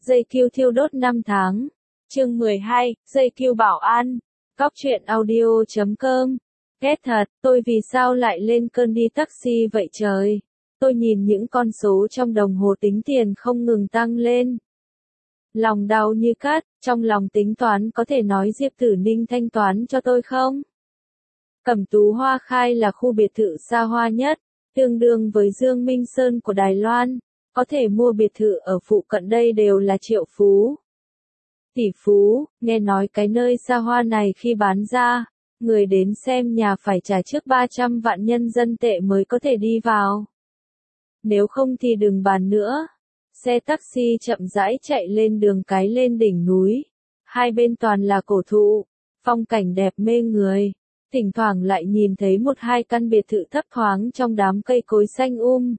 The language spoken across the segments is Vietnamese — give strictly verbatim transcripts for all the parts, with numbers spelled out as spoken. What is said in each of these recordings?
Dây kiu thiêu đốt năm tháng. Chương mười hai, dây kiu bảo an. Cóc truyện audio chấm com. Ghét thật, tôi vì sao lại lên cơn đi taxi vậy trời? Tôi nhìn những con số trong đồng hồ tính tiền không ngừng tăng lên. Lòng đau như cắt, trong lòng tính toán có thể nói Diệp Tử Ninh thanh toán cho tôi không? Cẩm Tú Hoa Khai là khu biệt thự xa hoa nhất, tương đương với Dương Minh Sơn của Đài Loan. Có thể mua biệt thự ở phụ cận đây đều là triệu phú. Tỷ phú, nghe nói cái nơi xa hoa này khi bán ra, người đến xem nhà phải trả trước ba trăm vạn nhân dân tệ mới có thể đi vào. Nếu không thì đừng bàn nữa. Xe taxi chậm rãi chạy lên đường cái lên đỉnh núi. Hai bên toàn là cổ thụ, phong cảnh đẹp mê người. Thỉnh thoảng lại nhìn thấy một hai căn biệt thự thấp thoáng trong đám cây cối xanh um.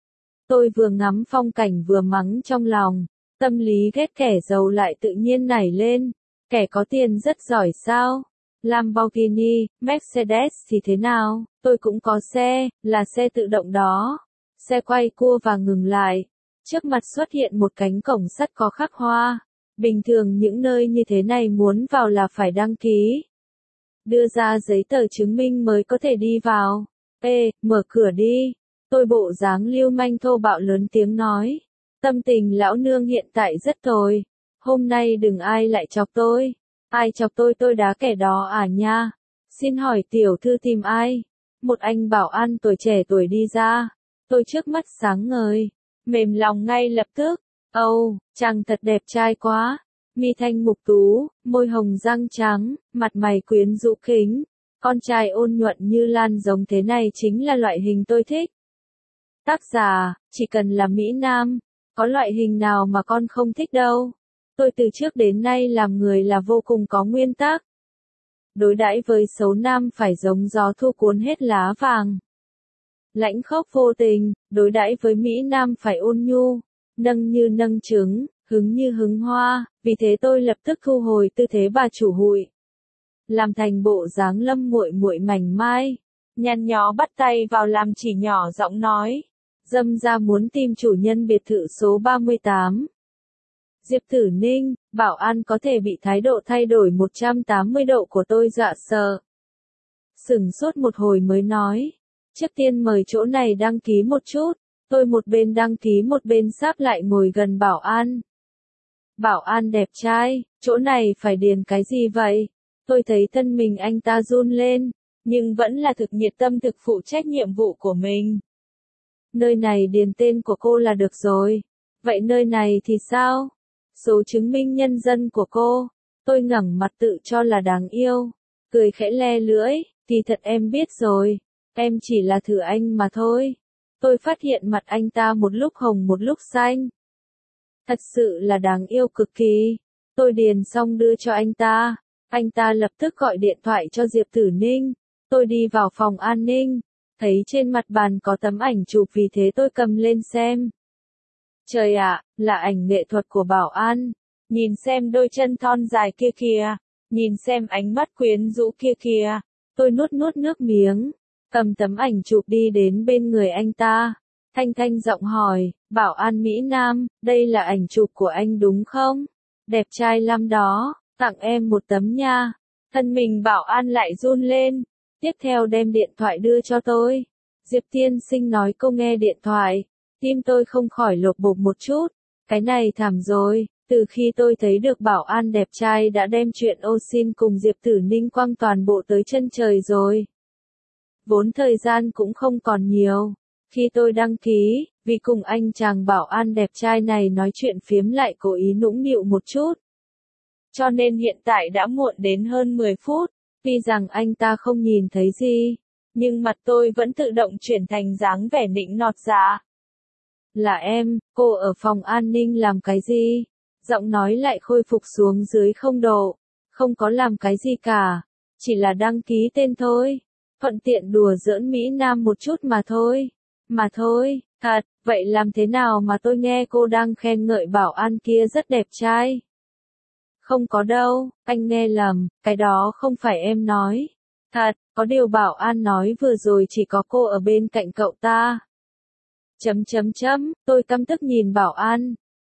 Tôi vừa ngắm phong cảnh vừa mắng trong lòng, tâm lý ghét kẻ giàu lại tự nhiên nảy lên, kẻ có tiền rất giỏi sao? Lamborghini, Mercedes thì thế nào, tôi cũng có xe, là xe tự động đó. Xe quay cua và ngừng lại, trước mặt xuất hiện một cánh cổng sắt có khắc hoa. Bình thường những nơi như thế này muốn vào là phải đăng ký. Đưa ra giấy tờ chứng minh mới có thể đi vào. Ê, mở cửa đi. Tôi bộ dáng lưu manh thô bạo lớn tiếng nói. Tâm tình lão nương hiện tại rất tồi. Hôm nay đừng ai lại chọc tôi. Ai chọc tôi tôi đá kẻ đó à nha. Xin hỏi tiểu thư tìm ai? Một anh bảo an tuổi trẻ tuổi đi ra. Tôi trước mắt sáng ngời. Mềm lòng ngay lập tức. Âu, oh, chàng thật đẹp trai quá. Mi thanh mục tú, môi hồng răng trắng, mặt mày quyến rũ kính. Con trai ôn nhuận như lan giống thế này chính là loại hình tôi thích. Tác giả, chỉ cần là Mỹ Nam, có loại hình nào mà con không thích đâu. Tôi từ trước đến nay làm người là vô cùng có nguyên tắc. Đối đãi với xấu nam phải giống gió thu cuốn hết lá vàng. Lãnh khốc vô tình, đối đãi với Mỹ Nam phải ôn nhu, nâng như nâng trứng, hứng như hứng hoa, vì thế tôi lập tức thu hồi tư thế bà chủ hụi. Làm thành bộ dáng lâm muội muội mảnh mai, nhăn nhó bắt tay vào làm chỉ nhỏ giọng nói. Dâm ra muốn tìm chủ nhân biệt thự số ba mươi tám. Diệp Tử Ninh, bảo an có thể bị thái độ thay đổi một trăm tám mươi độ của tôi dọa sợ. Sửng sốt một hồi mới nói. Trước tiên mời chỗ này đăng ký một chút. Tôi một bên đăng ký một bên sáp lại ngồi gần bảo an. Bảo an đẹp trai, chỗ này phải điền cái gì vậy? Tôi thấy thân mình anh ta run lên, nhưng vẫn là thực nhiệt tâm thực phụ trách nhiệm vụ của mình. Nơi này điền tên của cô là được rồi. Vậy nơi này thì sao? Số chứng minh nhân dân của cô. Tôi ngẩng mặt tự cho là đáng yêu. Cười khẽ le lưỡi, kỳ thật em biết rồi. Em chỉ là thử anh mà thôi. Tôi phát hiện mặt anh ta một lúc hồng một lúc xanh. Thật sự là đáng yêu cực kỳ. Tôi điền xong đưa cho anh ta. Anh ta lập tức gọi điện thoại cho Diệp Tử Ninh. Tôi đi vào phòng an ninh. Thấy trên mặt bàn có tấm ảnh chụp vì thế tôi cầm lên xem. Trời ạ, là ảnh nghệ thuật của bảo an. Nhìn xem đôi chân thon dài kia kìa. Nhìn xem ánh mắt quyến rũ kia kìa. Tôi nuốt nuốt nước miếng. Cầm tấm ảnh chụp đi đến bên người anh ta. Thanh thanh giọng hỏi, bảo an Mỹ Nam, đây là ảnh chụp của anh đúng không? Đẹp trai lắm đó, tặng em một tấm nha. Thân mình bảo an lại run lên. Tiếp theo đem điện thoại đưa cho tôi. Diệp tiên sinh nói cô nghe điện thoại. Tim tôi không khỏi lột bột một chút. Cái này thảm rồi, từ khi tôi thấy được bảo an đẹp trai đã đem chuyện ô xin cùng Diệp Tử Ninh quăng toàn bộ tới chân trời rồi. Vốn thời gian cũng không còn nhiều. Khi tôi đăng ký, vì cùng anh chàng bảo an đẹp trai này nói chuyện phiếm lại cố ý nũng nịu một chút. Cho nên hiện tại đã muộn đến hơn mười phút. Tuy rằng anh ta không nhìn thấy gì, nhưng mặt tôi vẫn tự động chuyển thành dáng vẻ nịnh nọt dạ. Là em, cô ở phòng an ninh làm cái gì? Giọng nói lại khôi phục xuống dưới không độ. Không có làm cái gì cả. Chỉ là đăng ký tên thôi. Thuận tiện đùa giỡn Mỹ Nam một chút mà thôi. Mà thôi, thật, vậy làm thế nào mà tôi nghe cô đang khen ngợi bảo an kia rất đẹp trai? Không có đâu, anh nghe lầm, cái đó không phải em nói. Thật, có điều bảo an nói vừa rồi chỉ có cô ở bên cạnh cậu ta. Chấm chấm chấm, tôi căm tức nhìn bảo an.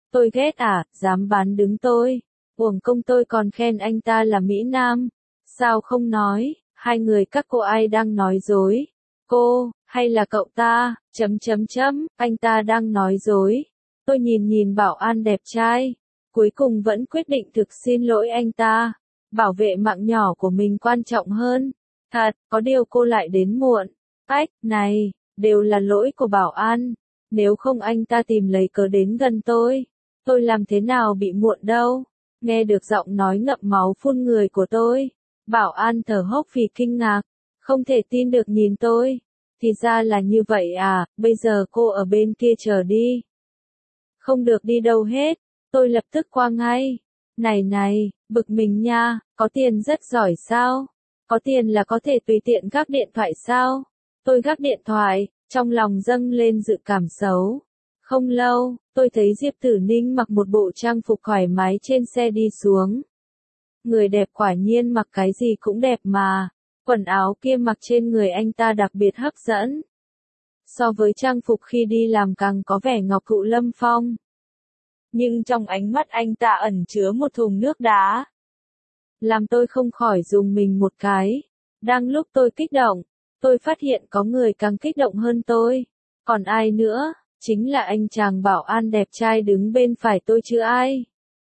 Tôi ghét à, dám bán đứng tôi. Uổng công tôi còn khen anh ta là Mỹ Nam. Sao không nói, hai người các cô ai đang nói dối? Cô, hay là cậu ta, chấm chấm chấm, anh ta đang nói dối. Tôi nhìn nhìn bảo an đẹp trai. Cuối cùng vẫn quyết định thực xin lỗi anh ta. Bảo vệ mạng nhỏ của mình quan trọng hơn. Thật, có điều cô lại đến muộn. Ách, này, đều là lỗi của bảo an. Nếu không anh ta tìm lấy cớ đến gần tôi. Tôi làm thế nào bị muộn đâu. Nghe được giọng nói ngậm máu phun người của tôi. Bảo an thở hốc vì kinh ngạc. Không thể tin được nhìn tôi. Thì ra là như vậy à, bây giờ cô ở bên kia chờ đi. Không được đi đâu hết. Tôi lập tức qua ngay. Này này, bực mình nha, có tiền rất giỏi sao? Có tiền là có thể tùy tiện gác điện thoại sao? Tôi gác điện thoại, trong lòng dâng lên dự cảm xấu. Không lâu, tôi thấy Diệp Tử Ninh mặc một bộ trang phục thoải mái trên xe đi xuống. Người đẹp quả nhiên mặc cái gì cũng đẹp mà. Quần áo kia mặc trên người anh ta đặc biệt hấp dẫn. So với trang phục khi đi làm càng có vẻ ngọc thụ lâm phong. Nhưng trong ánh mắt anh ta ẩn chứa một thùng nước đá. Làm tôi không khỏi dùng mình một cái. Đang lúc tôi kích động, tôi phát hiện có người càng kích động hơn tôi. Còn ai nữa, chính là anh chàng bảo an đẹp trai đứng bên phải tôi chứ ai.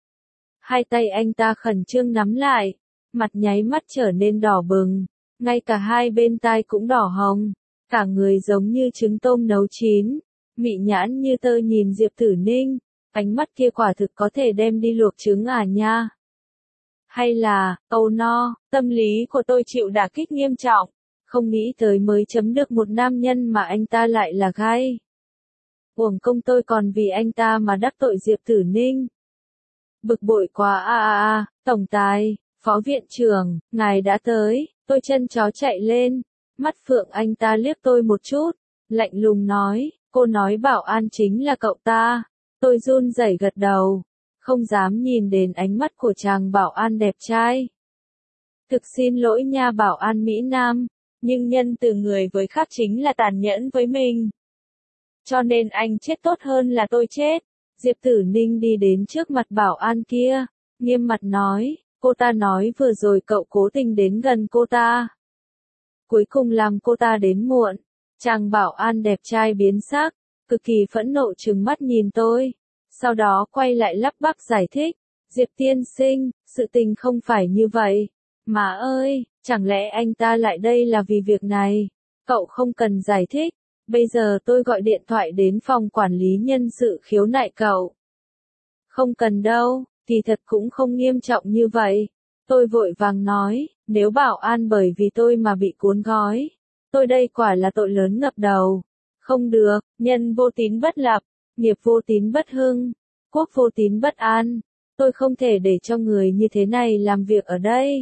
Hai tay anh ta khẩn trương nắm lại, mặt nháy mắt trở nên đỏ bừng, ngay cả hai bên tai cũng đỏ hồng, cả người giống như trứng tôm nấu chín, mị nhãn như tơ nhìn Diệp Tử Ninh, ánh mắt kia quả thực có thể đem đi luộc trứng à nha. Hay là, oh no, tâm lý của tôi chịu đả kích nghiêm trọng, không nghĩ tới mới chấm được một nam nhân mà anh ta lại là gay. Uổng công tôi còn vì anh ta mà đắc tội Diệp Tử Ninh. Bực bội quá a a a, tổng tài, phó viện trưởng, ngài đã tới, tôi chân chó chạy lên, mắt phượng anh ta liếc tôi một chút, lạnh lùng nói, cô nói bảo an chính là cậu ta, tôi run rẩy gật đầu, không dám nhìn đến ánh mắt của chàng bảo an đẹp trai. Thực xin lỗi nha bảo an Mỹ Nam, nhưng nhân từ người với khác chính là tàn nhẫn với mình. Cho nên anh chết tốt hơn là tôi chết. Diệp Tử Ninh đi đến trước mặt bảo an kia, nghiêm mặt nói, cô ta nói vừa rồi cậu cố tình đến gần cô ta. Cuối cùng làm cô ta đến muộn. Chàng bảo an đẹp trai biến sắc, cực kỳ phẫn nộ trừng mắt nhìn tôi. Sau đó quay lại lắp bắp giải thích, Diệp tiên sinh, sự tình không phải như vậy. Mà ơi, chẳng lẽ anh ta lại đây là vì việc này? Cậu không cần giải thích. Bây giờ tôi gọi điện thoại đến phòng quản lý nhân sự khiếu nại cậu. Không cần đâu, thì thật cũng không nghiêm trọng như vậy. Tôi vội vàng nói, nếu bảo an bởi vì tôi mà bị cuốn gói. Tôi đây quả là tội lớn ngập đầu. Không được, nhân vô tín bất lập, nghiệp vô tín bất hưng, quốc vô tín bất an. Tôi không thể để cho người như thế này làm việc ở đây.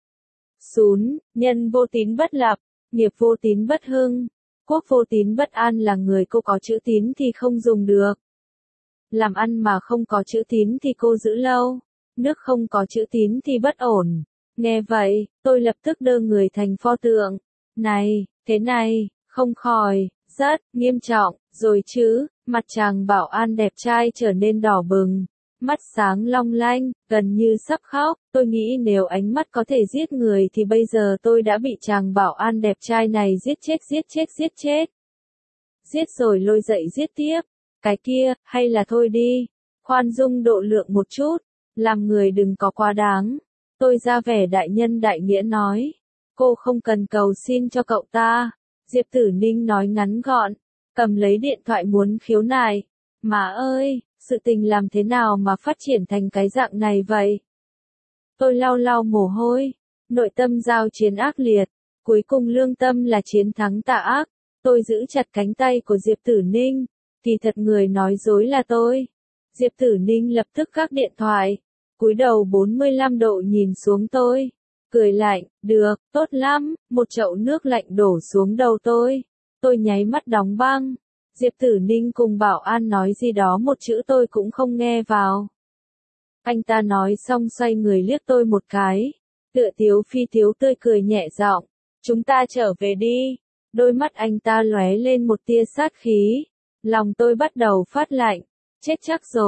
Xún, nhân vô tín bất lập, nghiệp vô tín bất hưng. Quốc vô tín bất an là người cô có chữ tín thì không dùng được. Làm ăn mà không có chữ tín thì cô giữ lâu. Nước không có chữ tín thì bất ổn. Nghe vậy, tôi lập tức đơ người thành pho tượng. Này, thế này, không khỏi, rất, nghiêm trọng, rồi chứ, mặt chàng bảo an đẹp trai trở nên đỏ bừng. Mắt sáng long lanh, gần như sắp khóc, tôi nghĩ nếu ánh mắt có thể giết người thì bây giờ tôi đã bị chàng bảo an đẹp trai này giết chết giết chết giết chết. Giết rồi lôi dậy giết tiếp, cái kia, hay là thôi đi, khoan dung độ lượng một chút, làm người đừng có quá đáng. Tôi ra vẻ đại nhân đại nghĩa nói, cô không cần cầu xin cho cậu ta. Diệp Tử Ninh nói ngắn gọn, cầm lấy điện thoại muốn khiếu nại. Mà ơi, sự tình làm thế nào mà phát triển thành cái dạng này vậy? Tôi lau lau mồ hôi, nội tâm giao chiến ác liệt, cuối cùng lương tâm là chiến thắng tà ác. Tôi giữ chặt cánh tay của Diệp Tử Ninh, thì thật người nói dối là tôi. Diệp Tử Ninh lập tức gác điện thoại, cúi đầu bốn mươi lăm độ nhìn xuống tôi, cười lạnh, được, tốt lắm, một chậu nước lạnh đổ xuống đầu tôi. Tôi nháy mắt đóng băng. Diệp Tử Ninh cùng bảo an nói gì đó một chữ tôi cũng không nghe vào. Anh ta nói xong xoay người liếc tôi một cái. Tựa tiếu phi tiếu tươi cười nhẹ giọng. Chúng ta trở về đi. Đôi mắt anh ta lóe lên một tia sát khí. Lòng tôi bắt đầu phát lạnh. Chết chắc rồi,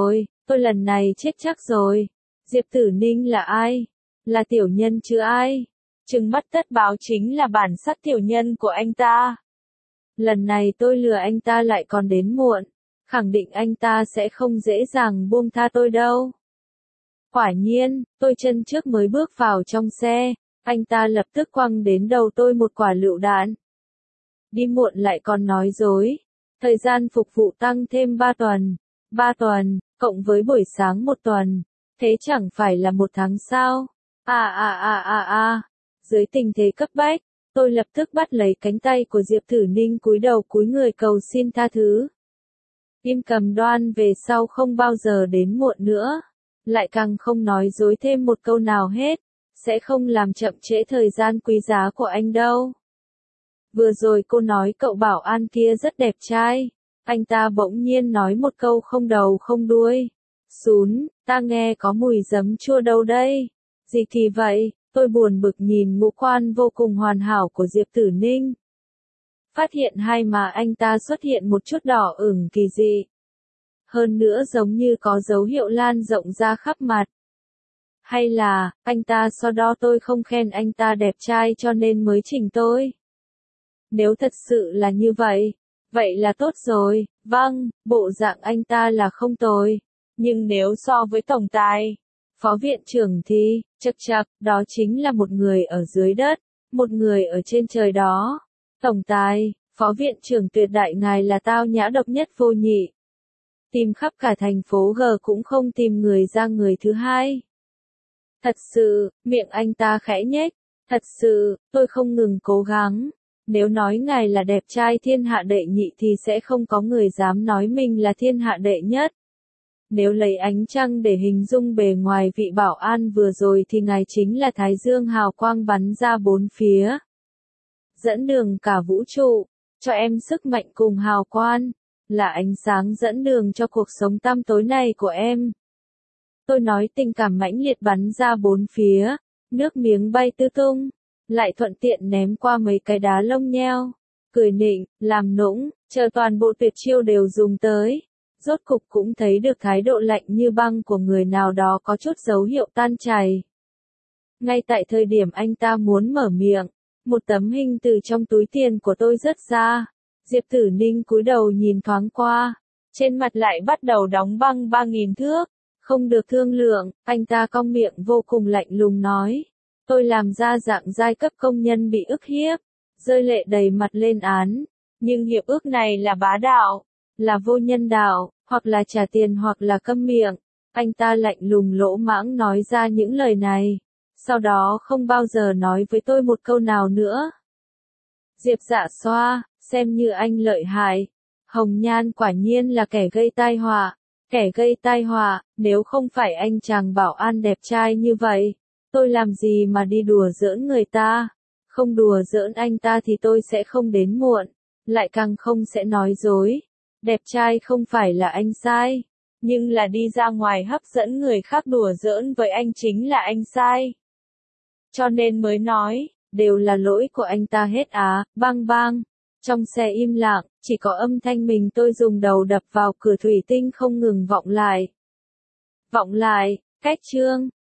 tôi lần này chết chắc rồi. Diệp Tử Ninh là ai? Là tiểu nhân chứ ai? Trừng mắt tất báo chính là bản sắc tiểu nhân của anh ta. Lần này tôi lừa anh ta lại còn đến muộn. Khẳng định anh ta sẽ không dễ dàng buông tha tôi đâu. Quả nhiên, tôi chân trước mới bước vào trong xe, anh ta lập tức quăng đến đầu tôi một quả lựu đạn. Đi muộn lại còn nói dối. Thời gian phục vụ tăng thêm ba tuần. ba tuần, cộng với buổi sáng một tuần. Thế chẳng phải là một tháng sao? À à à à à. Dưới tình thế cấp bách, tôi lập tức bắt lấy cánh tay của Diệp Tử Ninh cúi đầu cúi người cầu xin tha thứ. Im cầm đoan về sau không bao giờ đến muộn nữa. Lại càng không nói dối thêm một câu nào hết. Sẽ không làm chậm trễ thời gian quý giá của anh đâu. Vừa rồi cô nói cậu bảo an kia rất đẹp trai. Anh ta bỗng nhiên nói một câu không đầu không đuôi. Xún, ta nghe có mùi giấm chua đâu đây. Gì kỳ vậy? Tôi buồn bực nhìn ngũ quan vô cùng hoàn hảo của Diệp Tử Ninh. Phát hiện hai má anh ta xuất hiện một chút đỏ ửng kỳ dị. Hơn nữa giống như có dấu hiệu lan rộng ra khắp mặt. Hay là, anh ta so đo tôi không khen anh ta đẹp trai cho nên mới chỉnh tôi? Nếu thật sự là như vậy, vậy là tốt rồi, vâng, bộ dạng anh ta là không tồi. Nhưng nếu so với tổng tài, phó viện trưởng thì, chậc chậc, đó chính là một người ở dưới đất, một người ở trên trời đó. Tổng tài, phó viện trưởng tuyệt đại ngài là tao nhã độc nhất vô nhị. Tìm khắp cả thành phố G cũng không tìm người ra người thứ hai. Thật sự, miệng anh ta khẽ nhếch, thật sự, tôi không ngừng cố gắng. Nếu nói ngài là đẹp trai thiên hạ đệ nhị thì sẽ không có người dám nói mình là thiên hạ đệ nhất. Nếu lấy ánh trăng để hình dung bề ngoài vị bảo an vừa rồi thì ngài chính là thái dương hào quang bắn ra bốn phía. Dẫn đường cả vũ trụ, cho em sức mạnh cùng hào quang, là ánh sáng dẫn đường cho cuộc sống tăm tối này của em. Tôi nói tình cảm mãnh liệt bắn ra bốn phía, nước miếng bay tứ tung, lại thuận tiện ném qua mấy cái đá lông nheo, cười nịnh, làm nũng, chờ toàn bộ tuyệt chiêu đều dùng tới. Rốt cục cũng thấy được thái độ lạnh như băng của người nào đó có chút dấu hiệu tan chảy. Ngay tại thời điểm anh ta muốn mở miệng, một tấm hình từ trong túi tiền của tôi rớt ra. Diệp Tử Ninh cúi đầu nhìn thoáng qua, trên mặt lại bắt đầu đóng băng ba nghìn thước. Không được thương lượng, anh ta cong miệng vô cùng lạnh lùng nói. Tôi làm ra dạng giai cấp công nhân bị ức hiếp, rơi lệ đầy mặt lên án. Nhưng hiệp ước này là bá đạo, là vô nhân đạo, hoặc là trả tiền hoặc là câm miệng. Anh ta lạnh lùng lỗ mãng nói ra những lời này. Sau đó không bao giờ nói với tôi một câu nào nữa. Diệp Dạ Xoa, xem như anh lợi hại. Hồng Nhan quả nhiên là kẻ gây tai họa. Kẻ gây tai họa, nếu không phải anh chàng bảo an đẹp trai như vậy, tôi làm gì mà đi đùa giỡn người ta? Không đùa giỡn anh ta thì tôi sẽ không đến muộn, lại càng không sẽ nói dối. Đẹp trai không phải là anh sai, nhưng là đi ra ngoài hấp dẫn người khác đùa giỡn với anh chính là anh sai. Cho nên mới nói, đều là lỗi của anh ta hết á, bang bang. Trong xe im lặng, chỉ có âm thanh mình tôi dùng đầu đập vào cửa thủy tinh không ngừng vọng lại. Vọng lại, cách chương.